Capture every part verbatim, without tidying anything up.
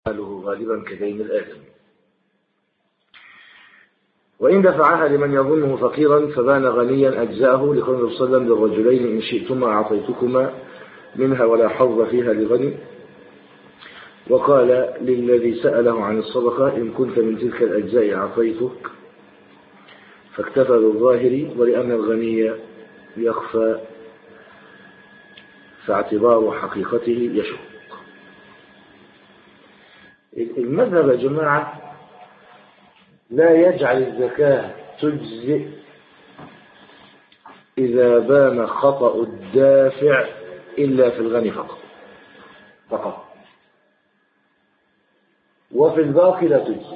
حاله غالبا كدين الآدم. وإن دفعها لمن يظنه فقيرا فبان غنيا أجزاه، لقول النبي صلى الله عليه وسلم للرجلين إن شئتما أعطيتكما منها ولا حظ فيها لغني. وقال للذي سأله عن الصدقة إن كنت من تلك الأجزاء أعطيتك، فاكتفى بالظاهر، ولأن الغني يخفى فاعتبار حقيقته يشق. المذهب يا جماعة لا يجعل الزكاة تجزئ إذا بان خطأ الدافع إلا في الغني فقط فقط وفي الباقي لا تجزئ.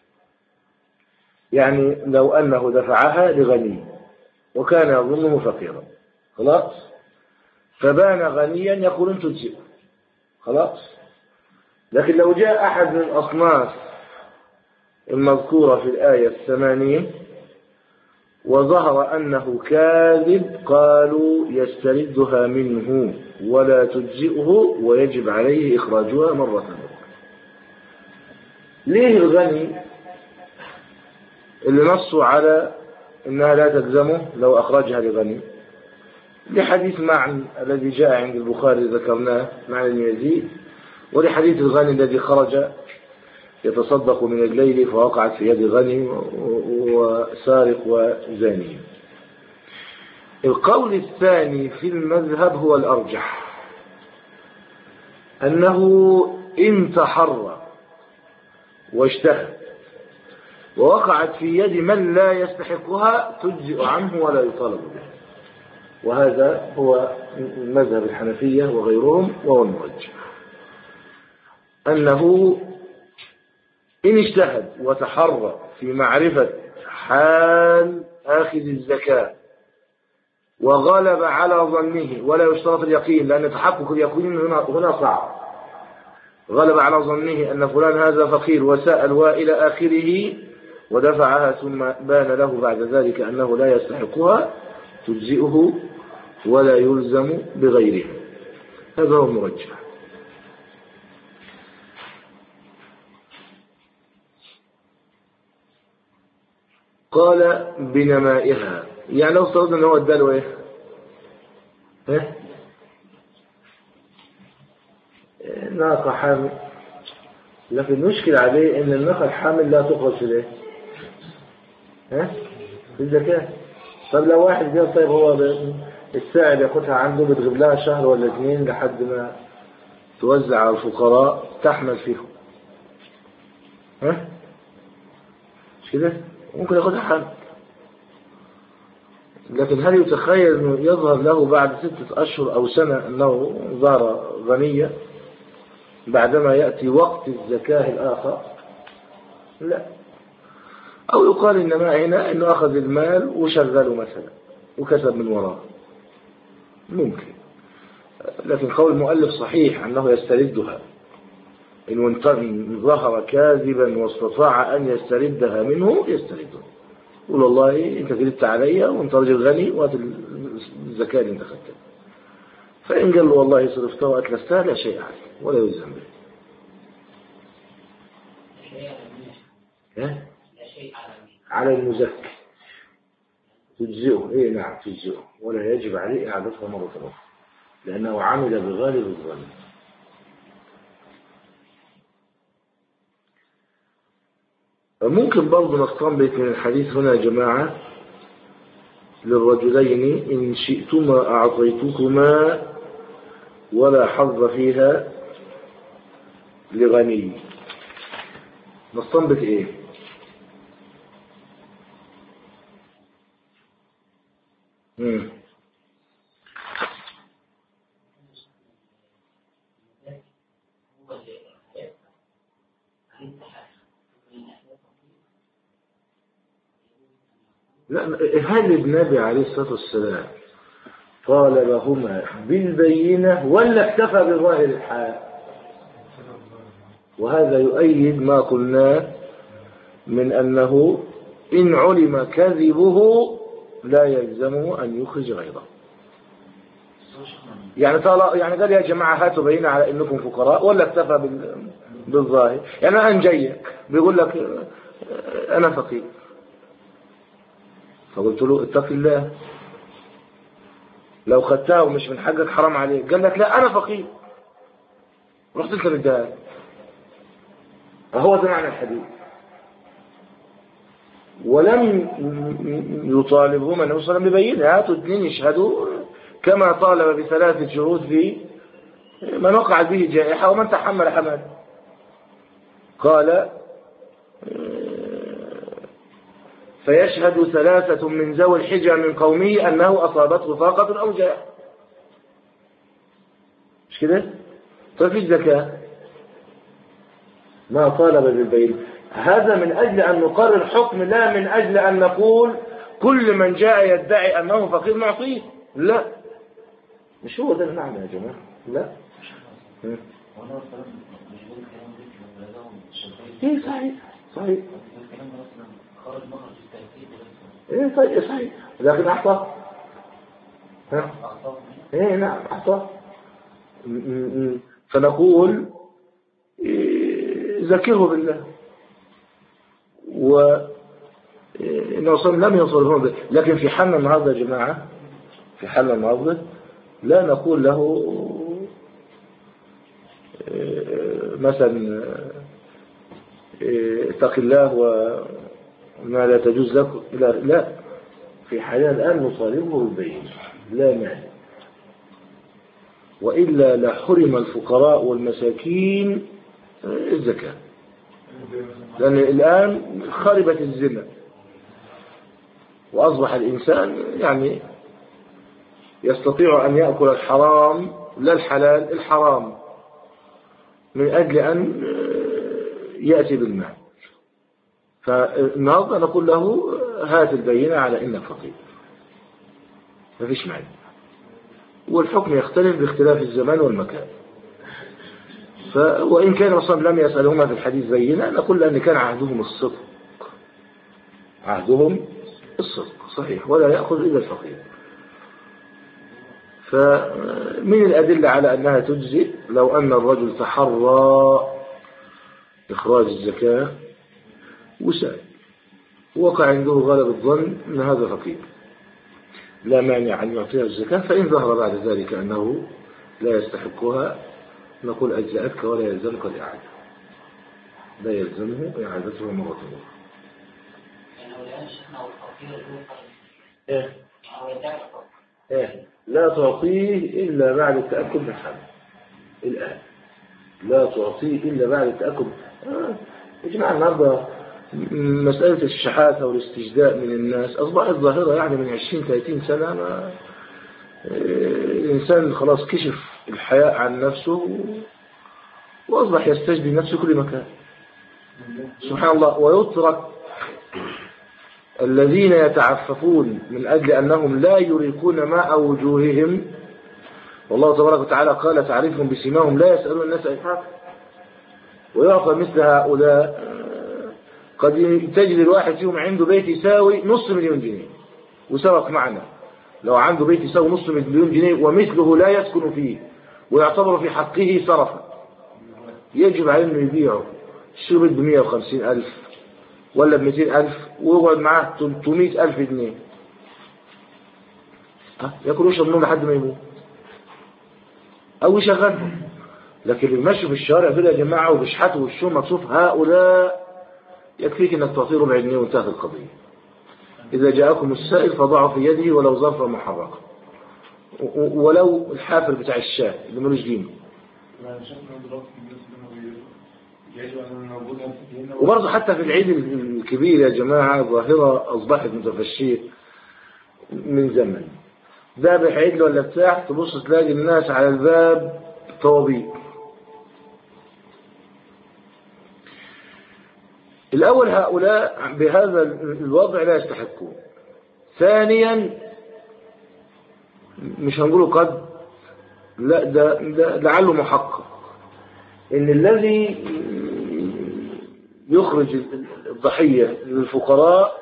يعني لو أنه دفعها لغني وكان يظنه فقيرا خلاص، فبان غنيا يقولون تجزئ خلاص. لكن لو جاء أحد من الأصناف المذكورة في الآية الثمانين وظهر أنه كاذب، قالوا يستردها منه ولا تجزئه ويجب عليه إخراجها مرة أخرى. ليه الغني اللي نصوا على أنها لا تلزمه لو أخرجها لغني؟ لحديث معن الذي جاء عند البخاري ذكرناه، معن بن يزيد، ولحديث الغني الذي خرج يتصدق من الليل فوقعت في يد غني وسارق وزاني. القول الثاني في المذهب هو الأرجح، أنه إن تحرى واجتهد ووقعت في يد من لا يستحقها تجزئ عنه ولا يطالب به، وهذا هو مذهب الحنفية وغيرهم، وهو المرجح أنه إن اجتهد وتحرى في معرفة حال آخذ الزكاة وغلب على ظنه، ولا يشترط اليقين لأن تحقق اليقين هنا هنا صعب، غلب على ظنه أن فلان هذا فقير وسأل وإلى آخره ودفعها ثم بان له بعد ذلك أنه لا يستحقها تجزئه ولا يلزم بغيرها. هذا هو المرجح. قال بنمائها، يعني لو افترضنا ان هو اداله ايه؟ ها؟ ناقة حامل، لكن المشكلة عليه ان الناقة الحامل لا تخرج في الايه؟ ها؟ في الزكاة. طب لو واحد قال طيب هو الساعد ياخدها عنده بتغيب لها شهر ولا اثنين لحد ما توزع على الفقراء تحمل فيهم، ها؟ مش كده؟ ممكن ياخدها حمل، لكن هل يتخيل انه يظهر له بعد ستة اشهر او سنة انه ظهر غنية بعدما يأتي وقت الزكاة الاخر؟ لا. او يقال انما هنا انه اخذ المال وشغله مثلا وكسب من وراه، ممكن. لكن قول المؤلف صحيح انه يستردها إن ظهر كاذبا واستطاع أن يستردها منه يستردها، يقول والله أنت كذبت علي وأنت رجل غني وهات الزكاة اللي أنت خدتها. فإن قال له والله صرفتها وأتلفتها لا شيء عليه ولا يلزم به. ها؟ على المزكي تجزئه، إيه نعم تجزئه، ولا يجب عليه إعادتها مرة أخرى لأنه عمل بغالب الظن. ممكن برضو نستنبط من الحديث هنا يا جماعة للرجلين إن شئتما أعطيتكما ولا حظ فيها لغني، نستنبط إيه؟ مم. لا، هل النبي عليه الصلاة والسلام قال لهما بالبينة ولا اكتفى بظاهر الحال؟ وهذا يؤيد ما قلناه من أنه إن علم كذبه لا يلزمه أن يخرج غيره. يعني طال يعني قال يا جماعة هاتوا بينة على أنكم فقراء، ولا اكتفى بالظاهر. يعني أنا جايك بيقول لك أنا فقير، فقلت له اتق الله، لو خدتها ومش من حقك حرام عليك. قال لك لا أنا فقير، رحت انت مديها. فهو ده معنى الحديث. ولم يطالبهما النبي صلى الله عليه وسلم ببينه، هاتوا اثنين يشهدوا كما طالب بثلاثة شهود في من وقعت به جائحة ومن تحمل حمل. قال فيشهد ثلاثة من ذوي الحجة من قومه أنه أصابته فاقة أو جائحة. مش كده؟ ففي الزكاة ما طالب بالبين. هذا من أجل أن نقرر حكم، لا من أجل أن نقول كل من جاء يدعي أنه فقير نعطيه. لا، مش هو ده المعنى يا جماعة. لا ايه صحيح صحيح ايه صحيح صحيح لكن أعطاه. ها ايه نعم أعطاه. فنقول ذكره بالله، وإنه صلى لم يصرفون به. لكن في حالنا النهارده يا جماعة، في حالنا النهارده لا نقول له مثلا اتق الله وما لا تجوز لك، لا, لا. في حالنا الآن نطالبه بالبين لا مانع، وإلا لحرم الفقراء والمساكين الزكاة. لأن الآن خربت الزنا وأصبح الإنسان يعني يستطيع أن يأكل الحرام لا الحلال، الحرام من أجل أن يأتي بالمال. فالنهارده نقول له هات البينة على إنك فقير، ما فيش معنى. والحكم يختلف باختلاف الزمان والمكان. وإن كان الرسول لم يسألهما في الحديث بينة، نقول لأن كان عهدهم الصدق، عهدهم الصدق صحيح، ولا يأخذ إلا الفقير. فمن الأدلة على أنها تجزئ لو أن الرجل تحرى إخراج الزكاة وسأل، وقع عنده غالب الظن أن هذا فقير، لا مانع أن يعطيها الزكاة. فإن ظهر بعد ذلك أنه لا يستحقها، نقول أجزأتك ولا يلزمك الإعادة، لا يلزمه إعادتها مرة أخرى. إيه؟ إيه؟ لا تعطيه إلا بعد التأكد من حاله. الآن لا تعطيه إلا بعد التأكد. آه. يا جماعة النهارده مسألة الشحاثة والاستجداء من الناس أصبحت ظاهرة، يعني من عشرين ثلاثين سنة ما الإنسان خلاص كشف الحياء عن نفسه وأصبح يستجدي نفسه كل مكان سبحان الله. ويترك الذين يتعففون من أجل أنهم لا يريقون ماء وجوههم، والله تبارك وتعالى قال تعرفهم بسيماهم لا يسألون الناس إلحافا. ويعطى مثل هؤلاء قد تجد الواحد فيهم عنده بيت يساوي نص مليون جنيه، وسبق معنا لو عنده بيت يساوي نص مليون جنيه ومثله لا يسكن فيه ويعتبر في حقه صرفا، يجب عليه انه يبيعه الشيء ب مئة وخمسين ألف ولا ب مئتين ألف ويقعد معاه ثلاثمئة ألف جنيه ياكل ويشرب منهم لحد ما يموت او يشغلهم. لكن اللي ماشي في الشارع دول يا جماعه وبيشحتوا وشهم مكسوف، هؤلاء يكفيك انك تعطيه ربع جنيه وانتهت القضيه. اذا جاءكم السائل فضعوا في يده ولو ظرفا محرقا، ولو الحافر بتاع الشاه اللي ملوش قيمه. وبرضه حتى في العيد الكبير يا جماعه ظاهره اصبحت متفشيه من زمن. ذابح عيد ولا بتاع، تبص تلاقي الناس على الباب طوابير. الأول هؤلاء بهذا الوضع لا يستحقون. ثانيا مش هنقوله قد، لا ده, ده لعله محقق إن الذي يخرج الضحية للفقراء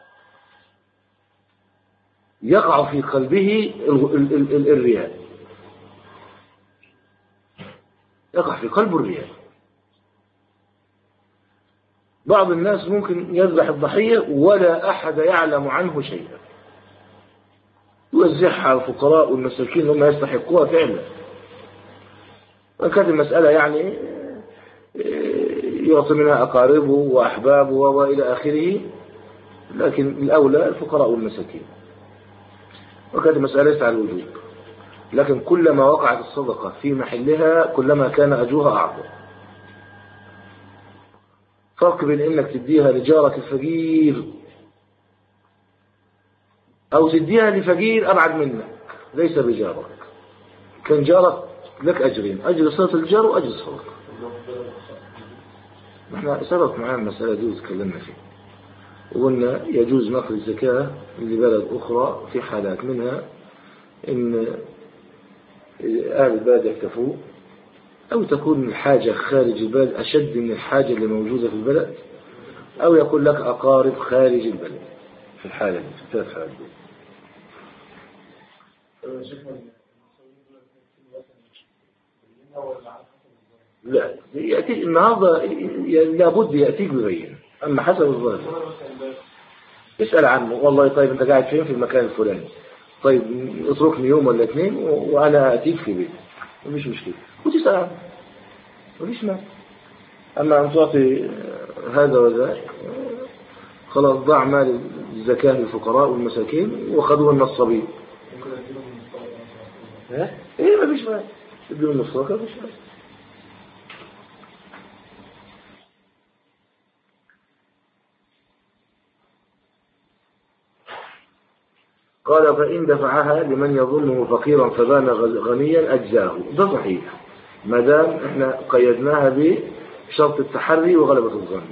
يقع في قلبه الرياء، يقع في قلبه الرياء. بعض الناس ممكن يذبح الضحية ولا أحد يعلم عنه شيئا، يوزعها على الفقراء والمساكين هم يستحقوها فعلا، وكانت المسألة يعني يعطي منها أقاربه وأحبابه وإلى آخره، لكن الأولى الفقراء والمساكين، وكانت المسألة ليست على الوجوب، لكن كلما وقعت الصدقة في محلها كلما كان أجرها أعظم. فرق بين إنك تديها لجارك الفقير أو تديها لفقير أبعد منك ليس بجارك، كان جارك لك أجرين، أجر صلة الجار وأجر الصدقة. نحن سبق معنا المسألة دي وتكلمنا فيها وقلنا يجوز نقل الزكاة لبلد أخرى في حالات، منها إن أهل البلد يكتفوا، أو تكون الحاجة خارج البلد أشد من الحاجة اللي موجودة في البلد، أو يكون لك أقارب خارج البلد في الحالة دي، في الثلاث حالات دي. لا يأتي النهارده لابد يأتيك ببين، أما حسب الظاهر اسأل عنه، والله طيب أنت قاعد فين؟ في المكان الفلاني، طيب اتركني يوم ولا اثنين وأنا أتيك في بيت، مفيش مشكلة، وتسأل عنه مفيش مانع. أما أن تعطي هذا وذاك خلاص ضاع مال الزكاة للفقراء والمساكين وخذوه النصابين. ها؟ إيه مفيش مانع، ادوا النصابين مفيش مانع. قال فإن دفعها لمن يظنه فقيرا فبان غنيا أجزاه، ده صحيح ما دام احنا قيدناها بشرط التحري وغلبة الظن.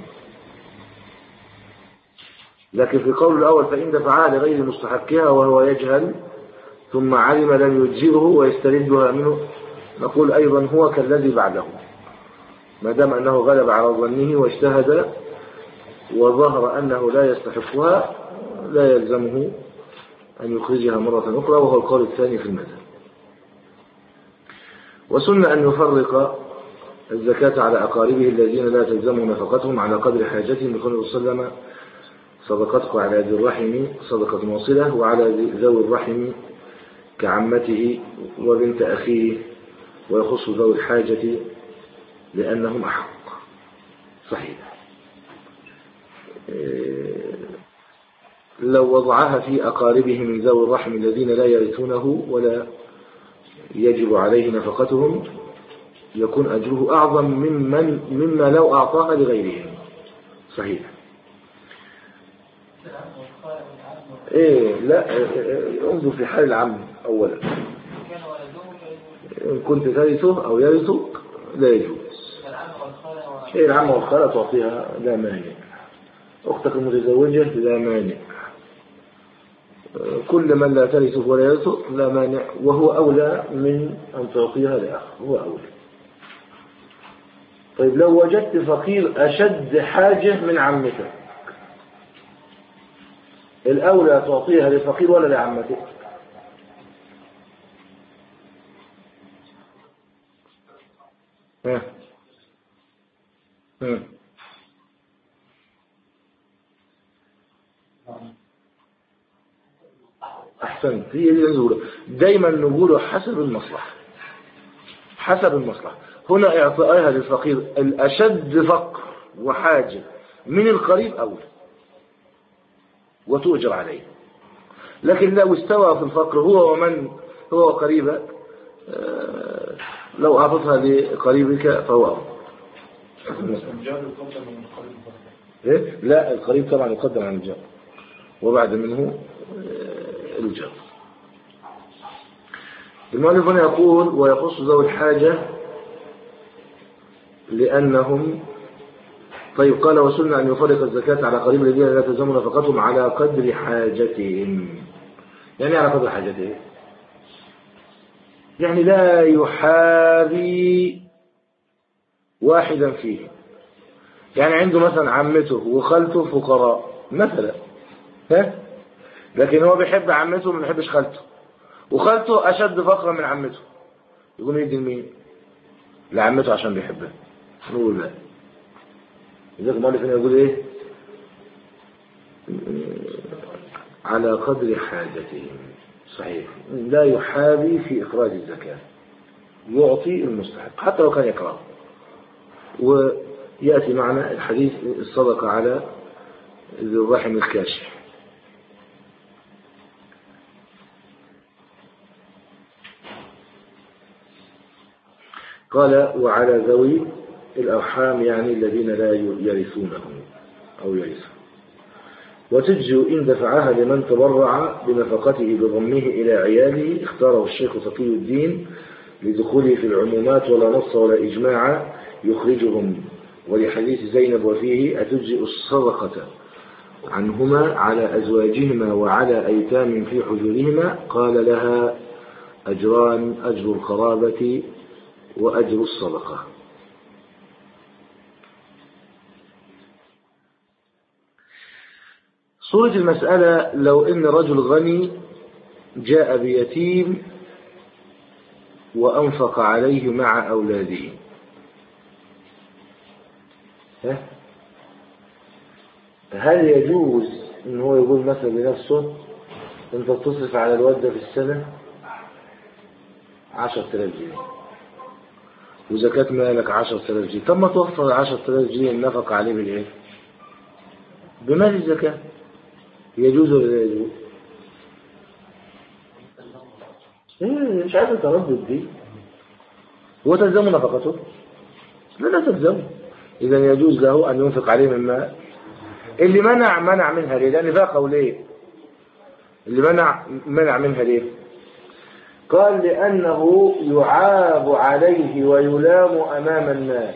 لكن في قول الأول فإن دفعها لغير مستحقها وهو يجهل ثم علم لم يجزئه ويستردها منه، نقول أيضا هو كالذي بعده، ما دام أنه غلب على ظنه واجتهد وظهر أنه لا يستحقها لا يلزمه أن يخرجها مرة أخرى، وهو القول الثاني في المذهب. وسن أن يفرق الزكاة على أقاربه الذين لا تلزمهم نفقتهم على قدر حاجتهم، لقوله صلى الله عليه وسلم صدقتك على ذي الرحم صدقة واصلة، وعلى ذوي الرحم كعمته وبنت أخيه، ويخص ذوي الحاجة لأنهم أحق. صحيح. لو وضعها في أقاربه من ذوي الرحم الذين لا يرثونه ولا يجب عليه نفقتهم يكون أجره أعظم ممن مما لو أعطاها لغيرهم. صحيح. إيه لا انظر في حال العم أولا، إن كنت ترثه أو يرثك لا يجوز. إيه العم والخالة تعطيها لا مانع، أختك المتزوجة لا مانع، كل من لا ترثه ولا يرثه لا مانع، وهو أولى من أن تعطيها لأخ، هو أولى. طيب لو وجدت فقير أشد حاجة من عمتك، الأولى تعطيها للفقير ولا لعمتك؟ ها ها أحسنت، هي دي نقوله دايما، نقوله حسب المصلحة، حسب المصلحة. هنا إعطائها للفقير الأشد فقر وحاجة من القريب أولى وتؤجر عليه، لكن لو استوى في الفقر هو ومن هو قريبك لو أعطتها لقريبك فهو أفضل. إيه؟ لا القريب طبعا يقدم عن الجار وبعد منه الجار. المؤلف هنا يقول ويخص ذوي الحاجة لأنهم. طيب قال وسنة أن يفرق الزكاة على قريب الذين لا تلزم نفقتهم على قدر حاجتهم. يعني على قدر حاجتهم يعني لا يحابي واحدا فيه، يعني عنده مثلا عمته وخالته فقراء مثلا، ها؟ لكن هو بيحب عمته ما بيحبش خالته، وخالته أشد فقرا من عمته، يقوم يدي لمين؟ لعمته عشان بيحبها. نقول لا، لذلك المؤلف هنا يقول إيه؟ على قدر حاجتهم. صحيح، لا يحابي في إخراج الزكاة، يعطي المستحق حتى لو كان يكره. ويأتي معنا الحديث الصدقة على ذي الرحم الكاشح. قال وعلى ذوي الأرحام يعني الذين لا يرثونه أو يرثون. وتجزئ إن دفعها لمن تبرع بنفقته بضمه إلى عياله، اختاره الشيخ تقي الدين لدخوله في العمومات، ولا نص ولا إجماع يخرجهم. ولحديث زينب وفيه أتجزئ الصدقة عنهما على أزواجهما وعلى أيتام في حجورهما؟ قال لها أجران، أجر القرابة وأجر الصدقة. صورة المسألة لو إن رجل غني جاء بيتيم وأنفق عليه مع أولاده، هل يجوز إن هو يقول مثلا لنفسه أنت تصرف على الواد ده في السنة عشرة آلاف جنيه وزكاة مالك عشرة آلاف جنيه، طب ما توفر عشرة آلاف جنيه النفق عليه بالإيه؟ بمال الزكاة، يجوز ولا لا يجوز؟ إيه مش عايز تردد دي، هو تلزم نفقته؟ لا لا تلزم. إذا يجوز له أن ينفق عليه من مال. اللي منع منع منها ليه؟ لأن فيها قولين. اللي منع منع منها ليه؟ قال لأنه يعاب عليه ويلام أمام الناس،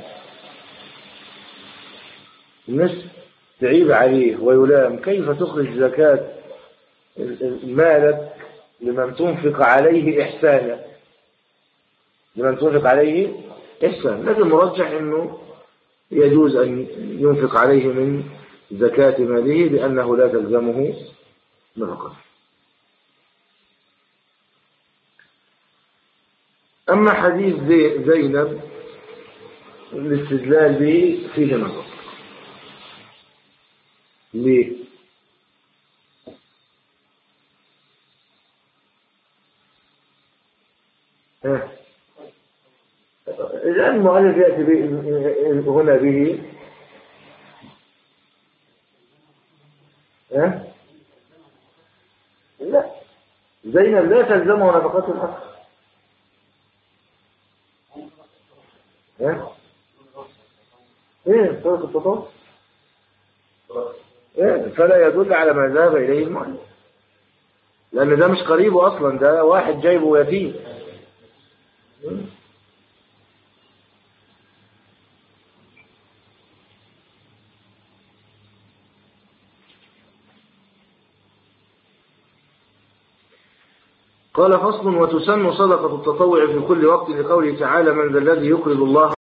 الناس تعيب عليه ويلام، كيف تخرج زكاة مالك لمن تنفق عليه إحسانا، لمن تنفق عليه إحسانا. لكن مرجح أنه يجوز أن ينفق عليه من زكاة ماله لأنه لا تلزمه نفقة. أما حديث زينب الاستدلال به فيه نظر. ليه؟ ها الآن المؤلف يأتي هنا به ها لا، زينب لا تلزمه نفقات الأخ. ها ايه طرق التطور إيه؟ فلا يدل على ما ذهب إليه المؤلف، لأن ده مش قريبه أصلا، ده واحد جايبه يتيم. قال فصل وتسن صدقة التطوع في كل وقت لقوله تعالى من ذا الذي يقرض الله